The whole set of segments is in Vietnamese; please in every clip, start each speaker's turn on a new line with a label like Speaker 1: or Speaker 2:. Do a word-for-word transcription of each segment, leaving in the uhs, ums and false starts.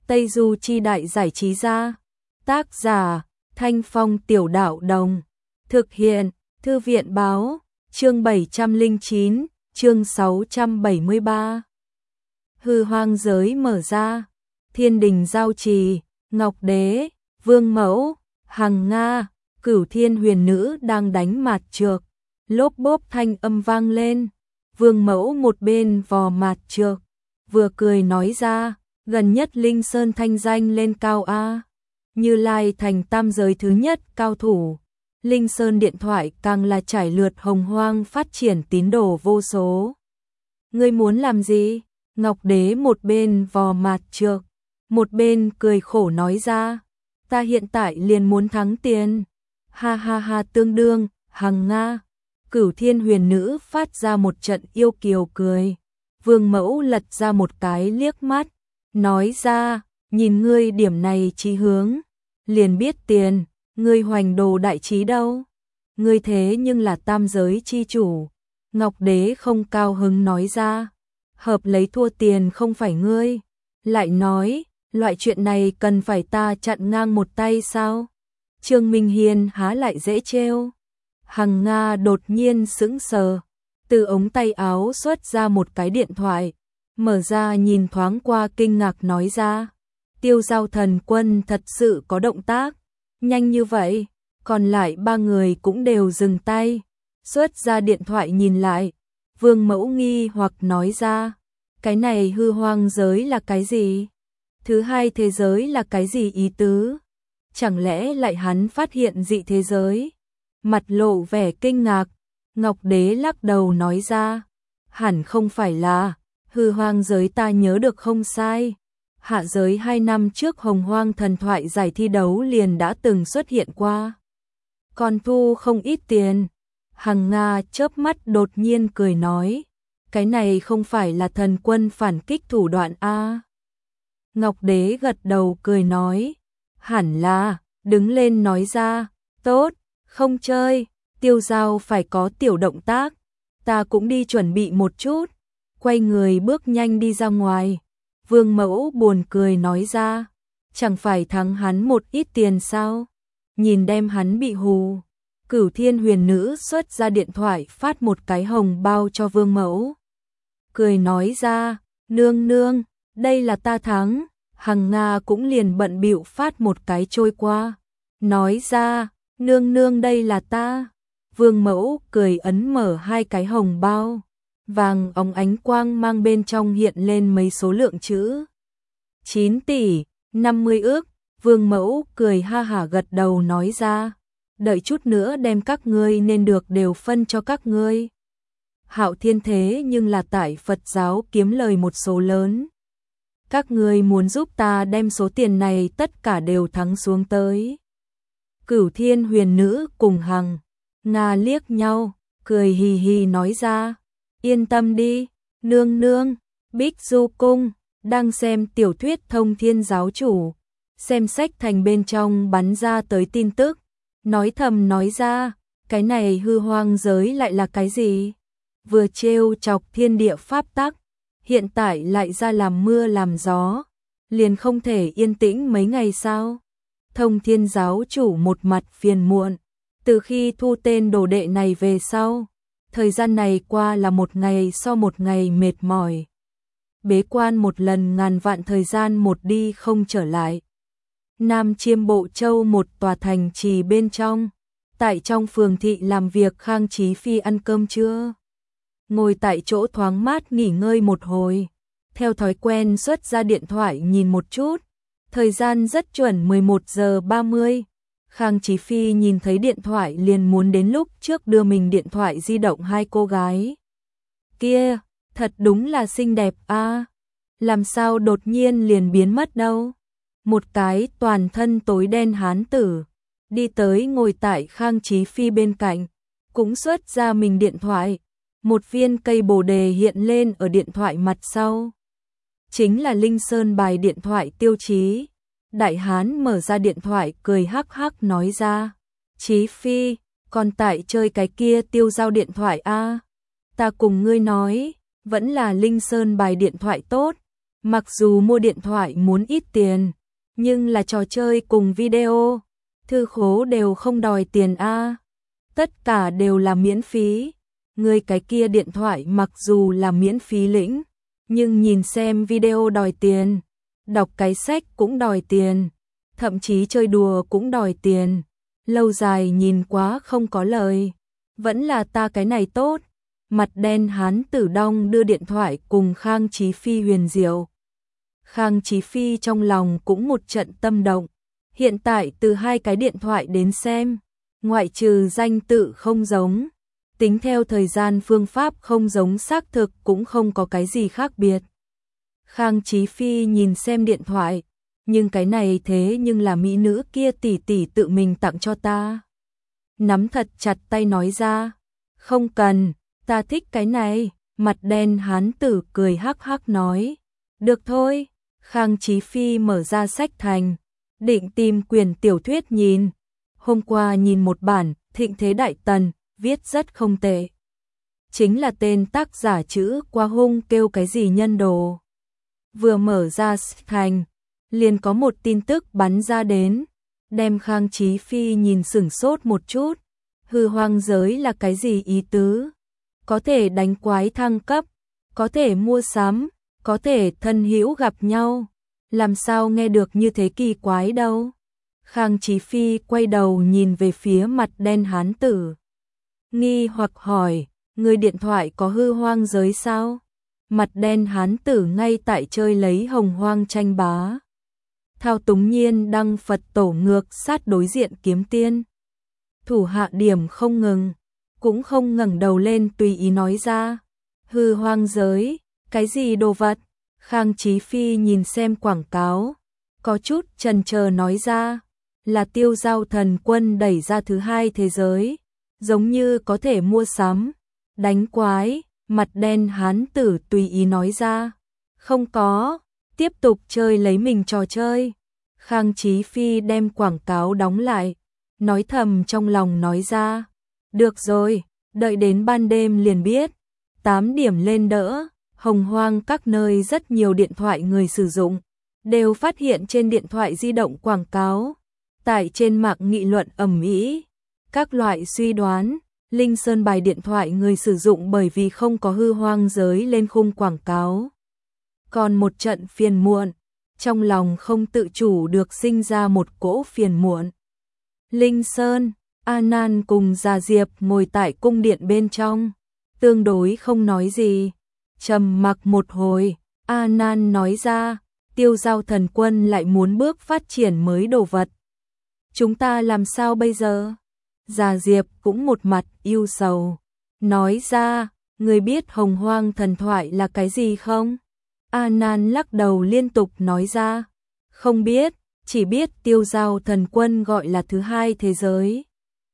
Speaker 1: Tây Du Chi Đại Giải Trí Gia. Tác giả Thanh Phong Tiểu Đạo Đồng. Thực hiện Thư viện Báo. Chương bảy trăm lẻ chín, chương sáu trăm bảy mươi ba. Hư hoang giới mở ra. Thiên đình giao trì, Ngọc Đế, Vương Mẫu, Hằng Nga, Cửu Thiên Huyền Nữ đang đánh mạt trược. Lốp bốp thanh âm vang lên. Vương Mẫu một bên vò mạt trược, vừa cười nói ra, gần nhất Linh Sơn thanh danh lên cao a. Như Lai thành tam giới thứ nhất cao thủ. Linh Sơn điện thoại càng là trải lượt hồng hoang phát triển tín đồ vô số. Ngươi muốn làm gì? Ngọc Đế một bên vò mạt trược, một bên cười khổ nói ra, ta hiện tại liền muốn thắng tiền. Ha ha ha, tương đương, Hằng Nga, Cửu Thiên Huyền Nữ phát ra một trận yêu kiều cười. Vương Mẫu lật ra một cái liếc mắt, nói ra, nhìn ngươi điểm này chí hướng, liền biết tiền, ngươi hoành đồ đại trí đâu. Ngươi thế nhưng là tam giới chi chủ. Ngọc Đế không cao hứng nói ra, hợp lấy thua tiền không phải ngươi. Lại nói, loại chuyện này cần phải ta chặn ngang một tay sao? Trương Minh Hiên há lại dễ trêu. Hằng Nga đột nhiên sững sờ, từ ống tay áo xuất ra một cái điện thoại, mở ra nhìn thoáng qua kinh ngạc nói ra, Tiêu Giao Thần Quân thật sự có động tác, nhanh như vậy. Còn lại ba người cũng đều dừng tay, xuất ra điện thoại nhìn lại. Vương Mẫu nghi hoặc nói ra, cái này hư hoang giới là cái gì? Thứ hai thế giới là cái gì ý tứ? Chẳng lẽ lại hắn phát hiện dị thế giới? Mặt lộ vẻ kinh ngạc, Ngọc Đế lắc đầu nói ra, hẳn không phải là, hư hoang giới ta nhớ được không sai. Hạ giới hai năm trước Hồng Hoang thần thoại giải thi đấu liền đã từng xuất hiện qua. Còn thu không ít tiền. Hằng Nga chớp mắt đột nhiên cười nói, cái này không phải là thần quân phản kích thủ đoạn a? Ngọc Đế gật đầu cười nói, hẳn là, đứng lên nói ra, tốt, không chơi, Tiêu Giao phải có tiểu động tác, ta cũng đi chuẩn bị một chút. Quay người bước nhanh đi ra ngoài. Vương Mẫu buồn cười nói ra, chẳng phải thắng hắn một ít tiền sao? Nhìn đem hắn bị hù. Cửu Thiên Huyền Nữ xuất ra điện thoại phát một cái hồng bao cho Vương Mẫu. Cười nói ra, nương nương, đây là ta thắng. Hằng Nga cũng liền bận bịu phát một cái trôi qua. Nói ra, nương nương đây là ta. Vương Mẫu cười ấn mở hai cái hồng bao. Vàng óng ánh quang mang bên trong hiện lên mấy số lượng chữ. chín tỷ, năm mươi ước. Vương Mẫu cười ha hả gật đầu nói ra, đợi chút nữa đem các ngươi nên được đều phân cho các ngươi. Hạo Thiên thế nhưng là tại Phật giáo kiếm lời một số lớn. Các ngươi muốn giúp ta đem số tiền này tất cả đều thắng xuống tới. Cửu Thiên Huyền Nữ cùng Hằng Nga liếc nhau, cười hì hì nói ra, yên tâm đi, nương nương. Bích Du Cung đang xem tiểu thuyết Thông Thiên Giáo Chủ, xem sách thành bên trong bắn ra tới tin tức, nói thầm nói ra, cái này hư hoang giới lại là cái gì? Vừa trêu chọc thiên địa pháp tắc, hiện tại lại ra làm mưa làm gió, liền không thể yên tĩnh mấy ngày sao? Thông Thiên Giáo Chủ một mặt phiền muộn, từ khi thu tên đồ đệ này về sau, thời gian này qua là một ngày so một ngày mệt mỏi. Bế quan một lần ngàn vạn thời gian một đi không trở lại. Nam Chiêm Bộ Châu một tòa thành trì bên trong, tại trong phường thị làm việc Khang Chí Phi ăn cơm trưa. Ngồi tại chỗ thoáng mát nghỉ ngơi một hồi, theo thói quen xuất ra điện thoại nhìn một chút, thời gian rất chuẩn mười một giờ ba mươi. Khang Chí Phi nhìn thấy điện thoại liền muốn đến lúc trước đưa mình điện thoại di động hai cô gái. Kia, thật đúng là xinh đẹp a, làm sao đột nhiên liền biến mất đâu. Một cái toàn thân tối đen hán tử, đi tới ngồi tại Khang Chí Phi bên cạnh, cũng xuất ra mình điện thoại. Một viên cây bồ đề hiện lên ở điện thoại mặt sau. Chính là Linh Sơn bài điện thoại tiêu chí. Đại hán mở ra điện thoại cười hắc hắc nói ra, Chí Phi, còn tại chơi cái kia Tiêu Giao điện thoại a? Ta cùng ngươi nói, vẫn là Linh Sơn bài điện thoại tốt. Mặc dù mua điện thoại muốn ít tiền, nhưng là trò chơi cùng video, thư khố đều không đòi tiền a. Tất cả đều là miễn phí. Người cái kia điện thoại mặc dù là miễn phí lĩnh, nhưng nhìn xem video đòi tiền, đọc cái sách cũng đòi tiền, thậm chí chơi đùa cũng đòi tiền. Lâu dài nhìn quá không có lời. Vẫn là ta cái này tốt. Mặt đen hán tử đong đưa điện thoại cùng Khang Chí Phi huyền diệu. Khang Chí Phi trong lòng cũng một trận tâm động. Hiện tại từ hai cái điện thoại đến xem, ngoại trừ danh tự không giống, tính theo thời gian phương pháp không giống xác thực cũng không có cái gì khác biệt. Khang Chí Phi nhìn xem điện thoại, nhưng cái này thế nhưng là mỹ nữ kia tỷ tỷ tự mình tặng cho ta. Nắm thật chặt tay nói ra, không cần, ta thích cái này. Mặt đen hán tử cười hắc hắc nói, được thôi. Khang Chí Phi mở ra sách thành, định tìm quyển tiểu thuyết nhìn. Hôm qua nhìn một bản, Thịnh Thế Đại Tần, viết rất không tệ. Chính là tên tác giả chữ qua hung kêu cái gì nhân đồ. Vừa mở ra thành, liền có một tin tức bắn ra đến, đem Khang Chí Phi nhìn sửng sốt một chút. Hư hoang giới là cái gì ý tứ? Có thể đánh quái thăng cấp, có thể mua sắm, có thể thân hữu gặp nhau. Làm sao nghe được như thế kỳ quái đâu? Khang Chí Phi quay đầu nhìn về phía mặt đen hán tử, nghi hoặc hỏi, người điện thoại có hư hoang giới sao? Mặt đen hán tử ngay tại chơi lấy hồng hoang tranh bá. Thao túng nhiên đăng Phật tổ ngược sát đối diện kiếm tiên. Thủ hạ điểm không ngừng, cũng không ngẩng đầu lên tùy ý nói ra. Hư hoang giới, cái gì đồ vật? Khang Chí Phi nhìn xem quảng cáo, có chút chần chờ nói ra, là Tiêu Giao Thần Quân đẩy ra thứ hai thế giới, giống như có thể mua sắm, đánh quái. Mặt đen hán tử tùy ý nói ra, không có, tiếp tục chơi lấy mình trò chơi. Khang Chí Phi đem quảng cáo đóng lại, nói thầm trong lòng nói ra, được rồi, đợi đến ban đêm liền biết. Tám điểm lên đỡ, hồng hoang các nơi rất nhiều điện thoại người sử dụng, đều phát hiện trên điện thoại di động quảng cáo. Tại trên mạng nghị luận ầm ĩ, các loại suy đoán. Linh Sơn bài điện thoại người sử dụng bởi vì không có hư hoang giới lên khung quảng cáo. Còn một trận phiền muộn, trong lòng không tự chủ được sinh ra một cỗ phiền muộn. Linh Sơn, A Nan cùng Già Diệp ngồi tại cung điện bên trong, tương đối không nói gì. Trầm mặc một hồi, A Nan nói ra, Tiêu Giao Thần Quân lại muốn bước phát triển mới đồ vật. Chúng ta làm sao bây giờ? Già Diệp cũng một mặt yêu sầu, nói ra, người biết hồng hoang thần thoại là cái gì không? A Nan lắc đầu liên tục nói ra, không biết, chỉ biết Tiêu Giao Thần Quân gọi là thứ hai thế giới.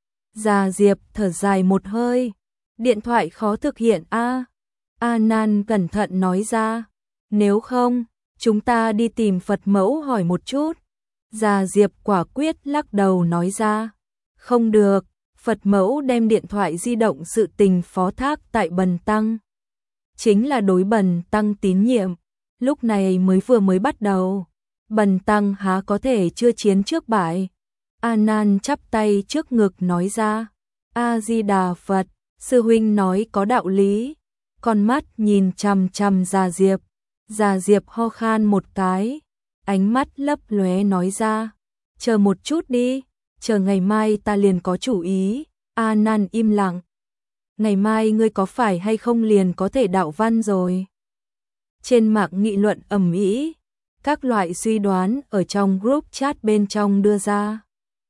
Speaker 1: Già Diệp thở dài một hơi, điện thoại khó thực hiện a. A Nan cẩn thận nói ra, nếu không, chúng ta đi tìm Phật mẫu hỏi một chút. Già Diệp quả quyết lắc đầu nói ra, không được, Phật mẫu đem điện thoại di động sự tình phó thác tại Bần Tăng. Chính là đối Bần Tăng tín nhiệm, lúc này mới vừa mới bắt đầu. Bần Tăng há có thể chưa chiến trước bại. A Nan chắp tay trước ngực nói ra, A-di-đà Phật, sư huynh nói có đạo lý. Con mắt nhìn chằm chằm Già Diệp, Già Diệp ho khan một cái, ánh mắt lấp lóe nói ra, chờ một chút đi. Chờ ngày mai ta liền có chủ ý. A Nan im lặng. Ngày mai ngươi có phải hay không liền có thể đạo văn rồi? Trên mạng nghị luận ầm ĩ, các loại suy đoán ở trong group chat bên trong đưa ra.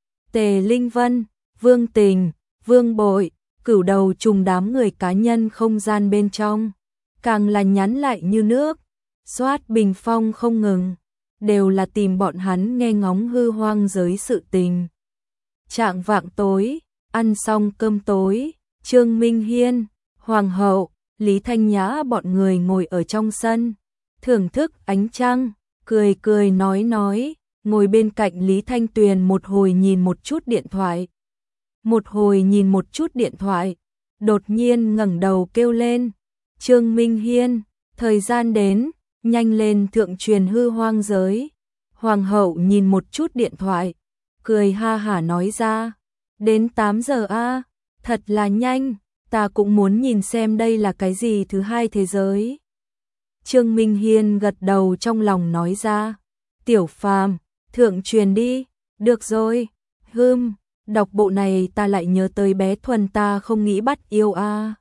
Speaker 1: Tề Linh Vân, Vương Tình, Vương Bội, Cửu Đầu trùng đám người cá nhân không gian bên trong, càng là nhắn lại như nước, xoát bình phong không ngừng, đều là tìm bọn hắn nghe ngóng hư hoang giới sự tình. Trạng vạng tối, ăn xong cơm tối, Trương Minh Hiên, Hoàng hậu, Lý Thanh Nhã bọn người ngồi ở trong sân, thưởng thức ánh trăng, cười cười nói nói, ngồi bên cạnh Lý Thanh Tuyền một hồi nhìn một chút điện thoại. Một hồi nhìn một chút điện thoại, đột nhiên ngẩng đầu kêu lên, Trương Minh Hiên, thời gian đến, nhanh lên thượng truyền hư hoang giới. Hoàng hậu nhìn một chút điện thoại, cười ha hả nói ra, đến tám giờ a, thật là nhanh, ta cũng muốn nhìn xem đây là cái gì thứ hai thế giới. Trương Minh Hiên gật đầu trong lòng nói ra, Tiểu Phàm, thượng truyền đi, được rồi, hừm, đọc bộ này ta lại nhớ tới bé Thuần ta không nghĩ bắt yêu a.